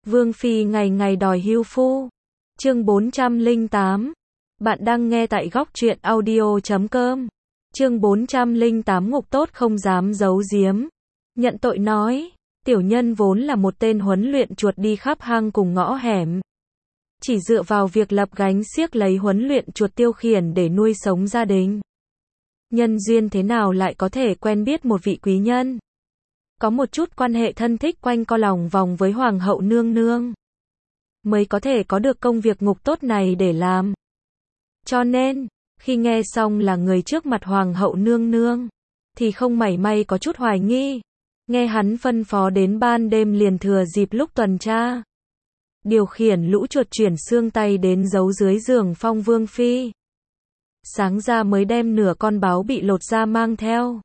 Vương Phi ngày ngày đòi hưu phu. Chương 408. Bạn đang nghe tại góc truyện audio.com. Chương 408 Ngục Tốt không dám giấu giếm. Nhận tội nói, tiểu nhân vốn là một tên huấn luyện chuột đi khắp hang cùng ngõ hẻm. Chỉ dựa vào việc lập gánh xiếc lấy huấn luyện chuột tiêu khiển để nuôi sống gia đình. Nhân duyên thế nào lại có thể quen biết một vị quý nhân. Có một chút quan hệ thân thích quanh co lòng vòng với Hoàng hậu nương nương. Mới có thể có được công việc ngục tốt này để làm. Cho nên, khi nghe xong là người trước mặt Hoàng hậu nương nương, thì không mảy may có chút hoài nghi. Nghe hắn phân phó đến ban đêm liền thừa dịp lúc tuần tra. Điều khiển lũ chuột chuyển xương tay đến giấu dưới giường Phong Vương Phi. Sáng ra mới đem nửa con báo bị lột ra mang theo.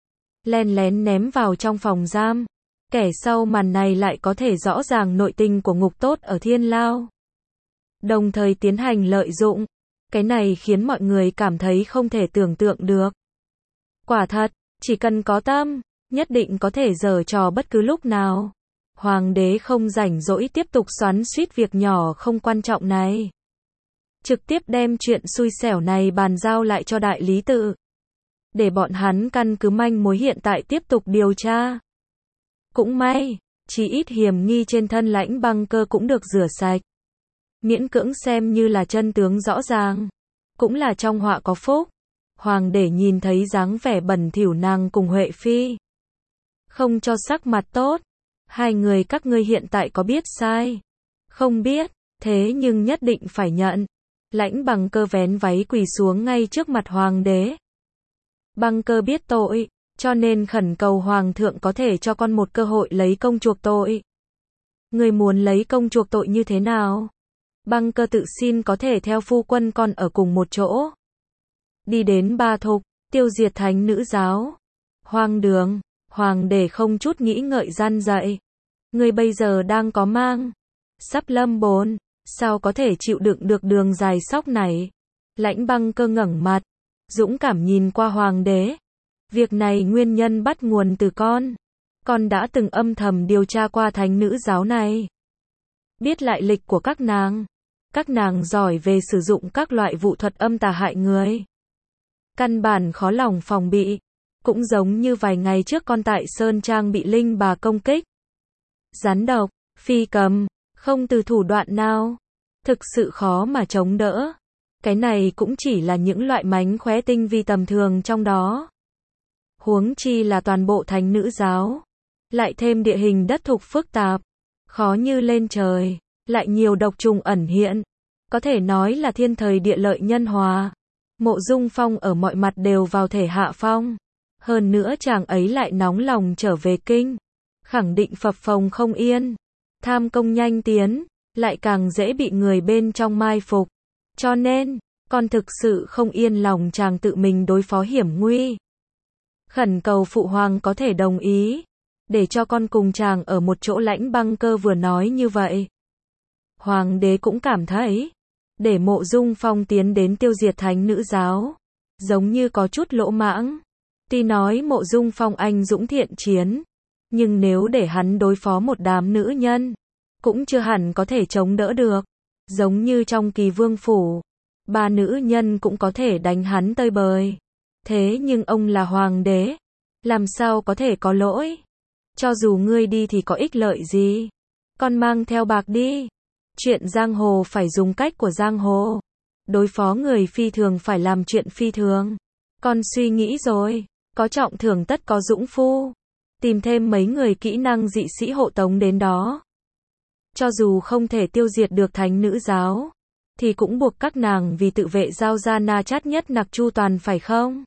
Len lén ném vào trong phòng giam. Kẻ sau màn này lại có thể rõ ràng nội tình của ngục tốt ở Thiên Lao. Đồng thời tiến hành lợi dụng. Cái này khiến mọi người cảm thấy không thể tưởng tượng được. Quả thật, chỉ cần có tâm, nhất định có thể giở trò bất cứ lúc nào. Hoàng đế không rảnh rỗi tiếp tục xoắn xuýt việc nhỏ không quan trọng này. Trực tiếp đem chuyện xui xẻo này bàn giao lại cho đại lý tự. Để bọn hắn căn cứ manh mối hiện tại tiếp tục điều tra. Cũng may, chỉ ít hiểm nghi trên thân Lãnh Băng Cơ cũng được rửa sạch. Miễn cưỡng xem như là chân tướng rõ ràng. Cũng là trong họa có phúc. Hoàng đế nhìn thấy dáng vẻ bẩn thỉu nàng cùng Huệ Phi. Không cho sắc mặt tốt. Hai người các ngươi hiện tại có biết sai? Không biết, thế nhưng nhất định phải nhận. Lãnh Băng Cơ vén váy quỳ xuống ngay trước mặt Hoàng đế. Băng Cơ biết tội, cho nên khẩn cầu Hoàng thượng có thể cho con một cơ hội lấy công chuộc tội. Người muốn lấy công chuộc tội như thế nào? Băng Cơ tự xin có thể theo phu quân con ở cùng một chỗ. Đi đến Ba Thục, tiêu diệt thánh nữ giáo. Hoang đường, Hoàng đế không chút nghĩ ngợi gian dạy. Người bây giờ đang có mang. Sắp lâm bồn, sao có thể chịu đựng được đường dài sóc này? Lãnh Băng Cơ ngẩng mặt, dũng cảm nhìn qua Hoàng đế. Việc này nguyên nhân bắt nguồn từ con. Con đã từng âm thầm điều tra qua thánh nữ giáo này. Biết lại lịch của các nàng. Các nàng giỏi về sử dụng các loại vụ thuật âm tà hại người. Căn bản khó lòng phòng bị. Cũng giống như vài ngày trước con tại Sơn Trang bị linh bà công kích. Rắn độc, phi cầm, không từ thủ đoạn nào. Thực sự khó mà chống đỡ. Cái này cũng chỉ là những loại mánh khóe tinh vi tầm thường trong đó. Huống chi là toàn bộ thánh nữ giáo. Lại thêm địa hình đất thục phức tạp. Khó như lên trời. Lại nhiều độc trùng ẩn hiện. Có thể nói là thiên thời địa lợi nhân hòa. Mộ Dung Phong ở mọi mặt đều vào thể hạ phong. Hơn nữa chàng ấy lại nóng lòng trở về kinh. Khẳng định phập phồng không yên. Tham công nhanh tiến. Lại càng dễ bị người bên trong mai phục. Cho nên, con thực sự không yên lòng chàng tự mình đối phó hiểm nguy. Khẩn cầu phụ hoàng có thể đồng ý. Để cho con cùng chàng ở một chỗ. Lãnh Băng Cơ vừa nói như vậy. Hoàng đế cũng cảm thấy. Để Mộ Dung Phong tiến đến tiêu diệt thánh nữ giáo. Giống như có chút lỗ mãng. Tuy nói Mộ Dung Phong anh dũng thiện chiến. Nhưng nếu để hắn đối phó một đám nữ nhân. Cũng chưa hẳn có thể chống đỡ được. Giống như trong Kỳ Vương phủ. 3 nữ nhân cũng có thể đánh hắn tơi bời. Thế nhưng ông là hoàng đế. Làm sao có thể có lỗi. Cho dù ngươi đi thì có ích lợi gì. Con mang theo bạc đi. Chuyện giang hồ phải dùng cách của giang hồ. Đối phó người phi thường phải làm chuyện phi thường. Con suy nghĩ rồi. Có trọng thưởng tất có dũng phu. Tìm thêm mấy người kỹ năng dị sĩ hộ tống đến đó. Cho dù không thể tiêu diệt được thánh nữ giáo. Thì cũng buộc các nàng vì tự vệ giao ra na chát nhất nặc chu toàn phải không?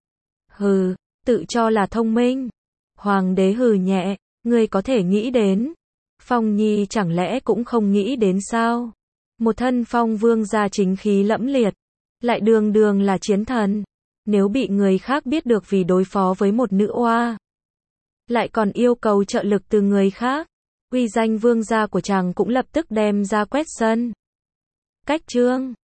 Hừ, tự cho là thông minh. Hoàng đế hừ nhẹ, ngươi có thể nghĩ đến. Phong Nhi chẳng lẽ cũng không nghĩ đến sao? Một thân Phong Vương gia chính khí lẫm liệt. Lại đường đường là chiến thần. Nếu bị người khác biết được vì đối phó với một nữ oa. Lại còn yêu cầu trợ lực từ người khác. Uy danh vương gia của chàng cũng lập tức đem ra quét sân. Cách chương